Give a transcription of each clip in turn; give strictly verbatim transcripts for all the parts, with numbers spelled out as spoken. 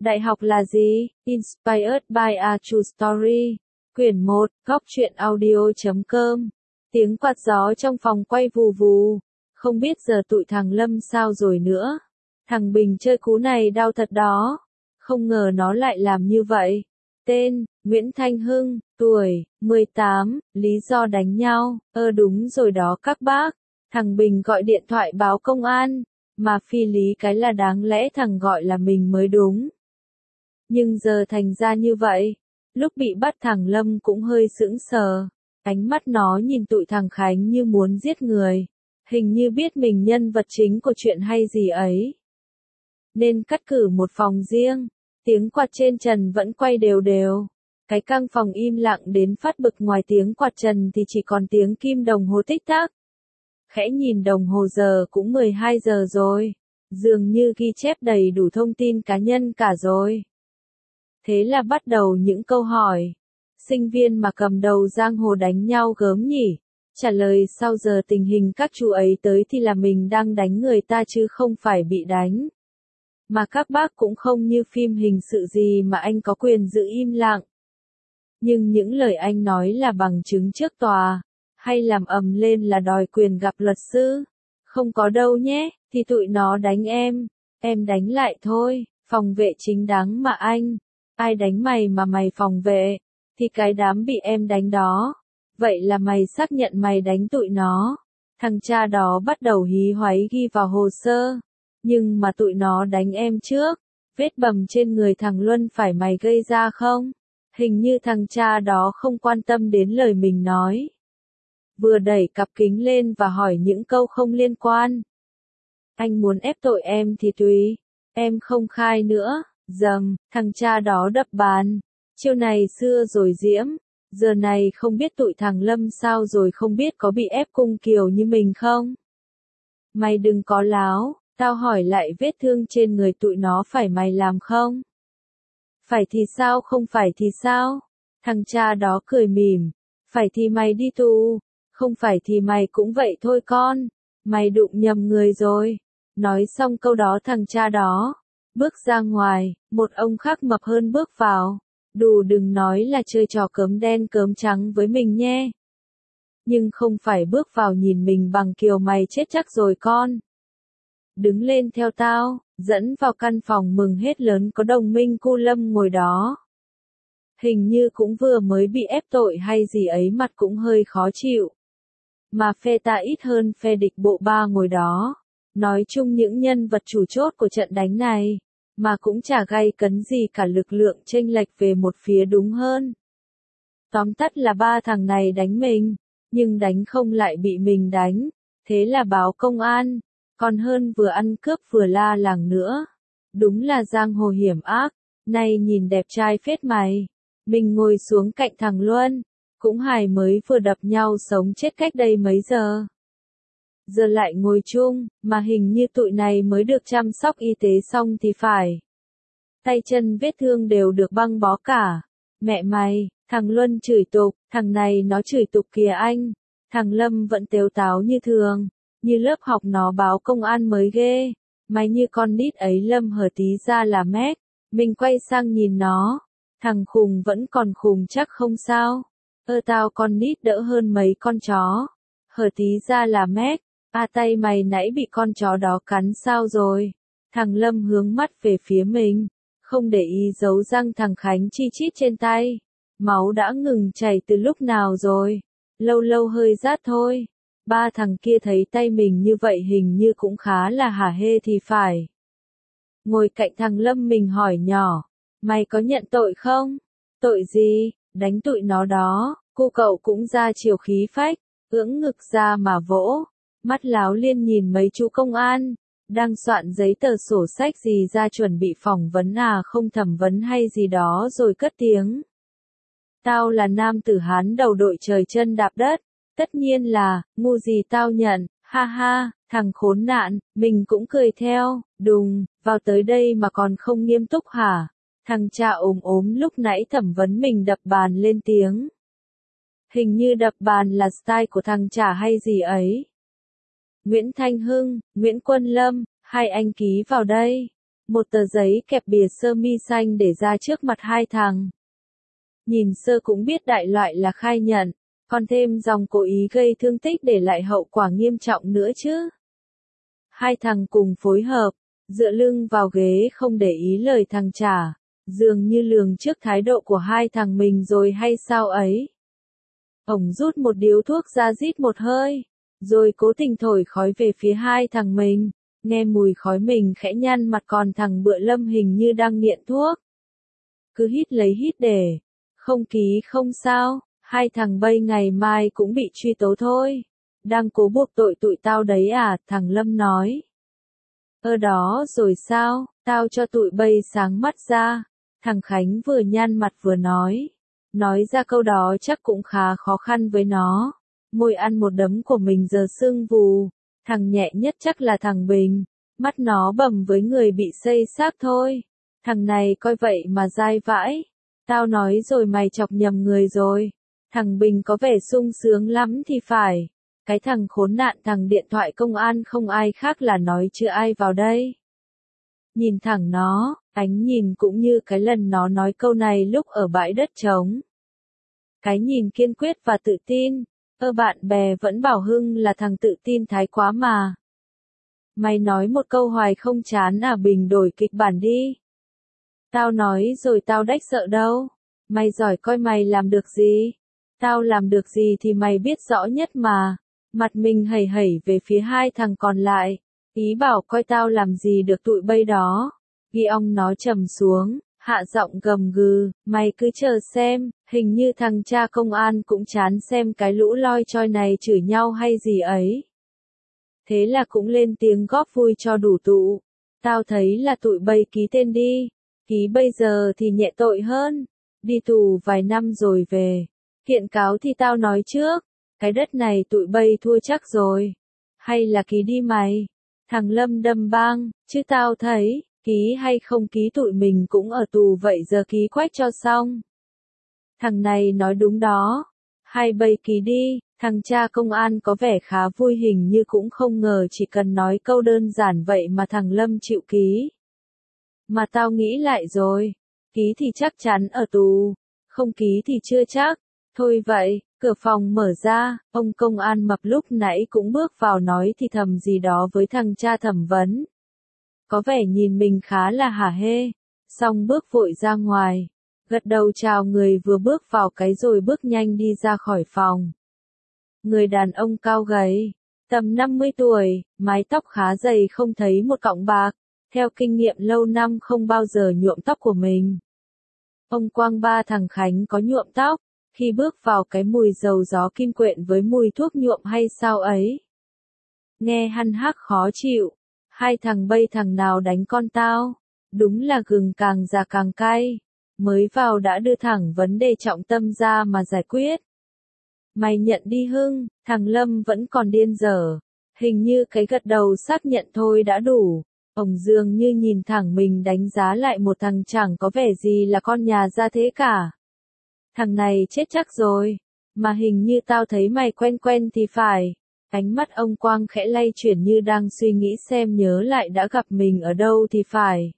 Đại học là gì? Inspired by a True Story. Quyển một, góc truyện audio chấm com. Tiếng quạt gió trong phòng quay vù vù. Không biết giờ tụi thằng Lâm sao rồi nữa. Thằng Bình chơi cú này đau thật đó. Không ngờ nó lại làm như vậy. Tên, Nguyễn Thanh Hưng, tuổi, mười tám, lý do đánh nhau. Ơ đúng rồi đó các bác. Thằng Bình gọi điện thoại báo công an. Mà phi lý cái là đáng lẽ thằng gọi là mình mới đúng. Nhưng giờ thành ra như vậy. Lúc bị bắt thằng Lâm cũng hơi sững sờ. Ánh mắt nó nhìn tụi thằng Khánh như muốn giết người. Hình như biết mình nhân vật chính của chuyện hay gì ấy. Nên cắt cử một phòng riêng. Tiếng quạt trên trần vẫn quay đều đều. Cái căn phòng im lặng đến phát bực, ngoài tiếng quạt trần thì chỉ còn tiếng kim đồng hồ tích tắc. Khẽ nhìn đồng hồ giờ cũng mười hai giờ rồi. Dường như ghi chép đầy đủ thông tin cá nhân cả rồi. Thế là bắt đầu những câu hỏi. Sinh viên mà cầm đầu giang hồ đánh nhau gớm nhỉ? Trả lời sau giờ tình hình các chú ấy tới thì là mình đang đánh người ta chứ không phải bị đánh. Mà các bác cũng không như phim hình sự gì mà anh có quyền giữ im lặng. Nhưng những lời anh nói là bằng chứng trước tòa. Hay làm ầm lên là đòi quyền gặp luật sư. Không có đâu nhé, thì tụi nó đánh em. Em đánh lại thôi, phòng vệ chính đáng mà anh. Ai đánh mày mà mày phòng vệ, thì cái đám bị em đánh đó. Vậy là mày xác nhận mày đánh tụi nó. Thằng cha đó bắt đầu hí hoáy ghi vào hồ sơ. Nhưng mà tụi nó đánh em trước. Vết bầm trên người thằng Luân phải mày gây ra không? Hình như thằng cha đó không quan tâm đến lời mình nói. Vừa đẩy cặp kính lên và hỏi những câu không liên quan. Anh muốn ép tội em thì tùy. Em không khai nữa. Dầm, thằng cha đó đập bàn. Chiêu này xưa rồi Diễm. Giờ này không biết tụi thằng Lâm sao rồi, không biết có bị ép cung kiều như mình không? Mày đừng có láo, tao hỏi lại vết thương trên người tụi nó phải mày làm không? Phải thì sao, không phải thì sao? Thằng cha đó cười mỉm. Phải thì mày đi tù, không phải thì mày cũng vậy thôi con. Mày đụng nhầm người rồi. Nói xong câu đó thằng cha đó bước ra ngoài, một ông khác mập hơn bước vào. Đủ đừng nói là chơi trò cớm đen cớm trắng với mình nhé. Nhưng không phải bước vào nhìn mình bằng kiểu mày chết chắc rồi con. Đứng lên theo tao, dẫn vào căn phòng mừng hết lớn có đồng minh cu Lâm ngồi đó. Hình như cũng vừa mới bị ép tội hay gì ấy, mặt cũng hơi khó chịu. Mà phe ta ít hơn phe địch bộ ba ngồi đó. Nói chung những nhân vật chủ chốt của trận đánh này, mà cũng chả gay cấn gì cả, lực lượng chênh lệch về một phía đúng hơn. Tóm tắt là ba thằng này đánh mình, nhưng đánh không lại bị mình đánh, thế là báo công an, còn hơn vừa ăn cướp vừa la làng nữa. Đúng là giang hồ hiểm ác, nay nhìn đẹp trai phết mày. Mình ngồi xuống cạnh thằng Luân, cũng hài mới vừa đập nhau sống chết cách đây mấy giờ. Giờ lại ngồi chung, mà hình như tụi này mới được chăm sóc y tế xong thì phải. Tay chân vết thương đều được băng bó cả. Mẹ mày, thằng Luân chửi tục, thằng này nó chửi tục kìa anh. Thằng Lâm vẫn tếu táo như thường, như lớp học nó báo công an mới ghê. Mày như con nít ấy Lâm hở tí ra là mét. Mình quay sang nhìn nó. Thằng khùng vẫn còn khùng chắc không sao. Ơ tao con nít đỡ hơn mấy con chó. Hở tí ra là mét. À tay mày nãy bị con chó đó cắn sao rồi? Thằng Lâm hướng mắt về phía mình, không để ý dấu răng thằng Khánh chi chít trên tay. Máu đã ngừng chảy từ lúc nào rồi? Lâu lâu hơi rát thôi. Ba thằng kia thấy tay mình như vậy hình như cũng khá là hả hê thì phải. Ngồi cạnh thằng Lâm mình hỏi nhỏ, mày có nhận tội không? Tội gì? Đánh tụi nó đó. Cô cậu cũng ra chiều khí phách, ưỡng ngực ra mà vỗ. Mắt láo liên nhìn mấy chú công an, đang soạn giấy tờ sổ sách gì ra chuẩn bị phỏng vấn à không thẩm vấn hay gì đó rồi cất tiếng. Tao là nam tử Hán đầu đội trời chân đạp đất, tất nhiên là, ngu gì tao nhận, ha ha, thằng khốn nạn, mình cũng cười theo, đùng, vào tới đây mà còn không nghiêm túc hả? Thằng cha ốm ốm lúc nãy thẩm vấn mình đập bàn lên tiếng. Hình như đập bàn là style của thằng cha hay gì ấy. Nguyễn Thanh Hưng, Nguyễn Quân Lâm, hai anh ký vào đây. Một tờ giấy kẹp bìa sơ mi xanh để ra trước mặt hai thằng. Nhìn sơ cũng biết đại loại là khai nhận, còn thêm dòng cố ý gây thương tích để lại hậu quả nghiêm trọng nữa chứ. Hai thằng cùng phối hợp, dựa lưng vào ghế không để ý lời thằng trả, dường như lường trước thái độ của hai thằng mình rồi hay sao ấy. Ổng rút một điếu thuốc ra rít một hơi, rồi cố tình thổi khói về phía hai thằng mình, nghe mùi khói mình khẽ nhăn mặt, còn thằng Bựa Lâm hình như đang nghiện thuốc. Cứ hít lấy hít để, không ký không sao, hai thằng bây ngày mai cũng bị truy tố thôi. Đang cố buộc tội tụi tao đấy à, thằng Lâm nói. Ơ đó rồi sao, tao cho tụi bây sáng mắt ra. Thằng Khánh vừa nhăn mặt vừa nói. Nói ra câu đó chắc cũng khá khó khăn với nó. Môi ăn một đấm của mình giờ sưng vù. Thằng nhẹ nhất chắc là thằng Bình. Mắt nó bầm với người bị xây xác thôi. Thằng này coi vậy mà dai vãi. Tao nói rồi mày chọc nhầm người rồi. Thằng Bình có vẻ sung sướng lắm thì phải. Cái thằng khốn nạn thằng điện thoại công an không ai khác là nói chưa ai vào đây. Nhìn thẳng nó, ánh nhìn cũng như cái lần nó nói câu này lúc ở bãi đất trống. Cái nhìn kiên quyết và tự tin. Ơ bạn bè vẫn bảo Hưng là thằng tự tin thái quá mà. Mày nói một câu hoài không chán à, Bình đổi kịch bản đi. Tao nói rồi tao đếch sợ đâu. Mày giỏi coi mày làm được gì. Tao làm được gì thì mày biết rõ nhất mà. Mặt mình hẩy hẩy về phía hai thằng còn lại. Ý bảo coi tao làm gì được tụi bây đó. Ghi ông nó trầm xuống, hạ giọng gầm gừ, mày cứ chờ xem, hình như thằng cha công an cũng chán xem cái lũ loi choi này chửi nhau hay gì ấy. Thế là cũng lên tiếng góp vui cho đủ tụ. Tao thấy là tụi bây ký tên đi. Ký bây giờ thì nhẹ tội hơn. Đi tù vài năm rồi về. Kiện cáo thì tao nói trước. Cái đất này tụi bây thua chắc rồi. Hay là ký đi mày. Thằng Lâm đâm bang, chứ tao thấy, ký hay không ký tụi mình cũng ở tù vậy, giờ ký quách cho xong. Thằng này nói đúng đó. Hay bây ký đi, thằng cha công an có vẻ khá vui, hình như cũng không ngờ chỉ cần nói câu đơn giản vậy mà thằng Lâm chịu ký. Mà tao nghĩ lại rồi, ký thì chắc chắn ở tù, không ký thì chưa chắc. Thôi vậy, cửa phòng mở ra, ông công an mập lúc nãy cũng bước vào nói thì thầm gì đó với thằng cha thẩm vấn. Có vẻ nhìn mình khá là hả hê, xong bước vội ra ngoài, gật đầu chào người vừa bước vào cái rồi bước nhanh đi ra khỏi phòng. Người đàn ông cao gầy, tầm năm mươi tuổi, mái tóc khá dày không thấy một cọng bạc, theo kinh nghiệm lâu năm không bao giờ nhuộm tóc của mình. Ông Quang ba thằng Khánh có nhuộm tóc. Khi bước vào cái mùi dầu gió kim quện với mùi thuốc nhuộm hay sao ấy. Nghe hăn hắc khó chịu. Hai thằng bây thằng nào đánh con tao. Đúng là gừng càng già càng cay. Mới vào đã đưa thẳng vấn đề trọng tâm ra mà giải quyết. Mày nhận đi Hưng, thằng Lâm vẫn còn điên dở. Hình như cái gật đầu xác nhận thôi đã đủ. Ông dường như nhìn thẳng mình đánh giá lại một thằng chẳng có vẻ gì là con nhà gia thế cả. Thằng này chết chắc rồi, mà hình như tao thấy mày quen quen thì phải. Ánh mắt ông Quang khẽ lay chuyển như đang suy nghĩ xem nhớ lại đã gặp mình ở đâu thì phải.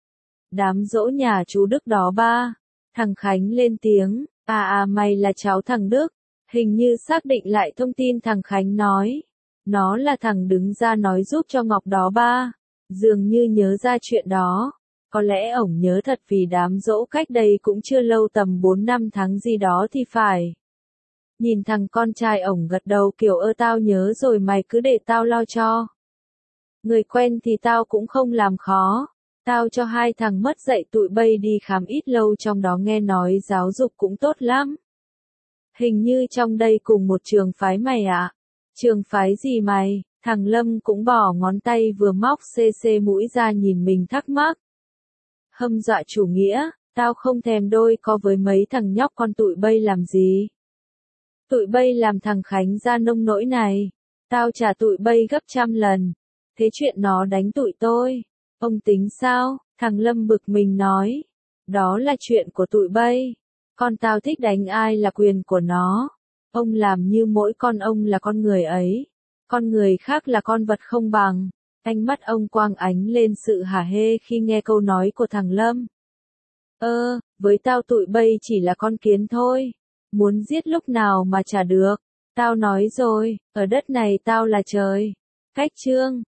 Đám dỗ nhà chú Đức đó ba. Thằng Khánh lên tiếng, à à mày là cháu thằng Đức. Hình như xác định lại thông tin thằng Khánh nói. Nó là thằng đứng ra nói giúp cho Ngọc đó ba. Dường như nhớ ra chuyện đó. Có lẽ ổng nhớ thật vì đám dỗ cách đây cũng chưa lâu, tầm bốn năm tháng gì đó thì phải. Nhìn thằng con trai ổng gật đầu kiểu ơ tao nhớ rồi, mày cứ để tao lo cho. Người quen thì tao cũng không làm khó. Tao cho hai thằng mất dạy tụi bây đi khám ít lâu, trong đó nghe nói giáo dục cũng tốt lắm. Hình như trong đây cùng một trường phái mày ạ. À? Trường phái gì mày? Thằng Lâm cũng bỏ ngón tay vừa móc xê xê mũi ra nhìn mình thắc mắc. Hâm dọa chủ nghĩa, tao không thèm đôi co với mấy thằng nhóc con tụi bây làm gì. Tụi bây làm thằng Khánh ra nông nỗi này, tao trả tụi bây gấp trăm lần. Thế chuyện nó đánh tụi tôi, ông tính sao? Thằng Lâm bực mình nói. Đó là chuyện của tụi bây. Con tao thích đánh ai là quyền của nó. Ông làm như mỗi con ông là con người ấy. Con người khác là con vật không bằng. Ánh mắt ông quang ánh lên sự hả hê khi nghe câu nói của thằng Lâm. Ơ, với tao tụi bây chỉ là con kiến thôi. Muốn giết lúc nào mà chả được. Tao nói rồi, ở đất này tao là trời. Cách chương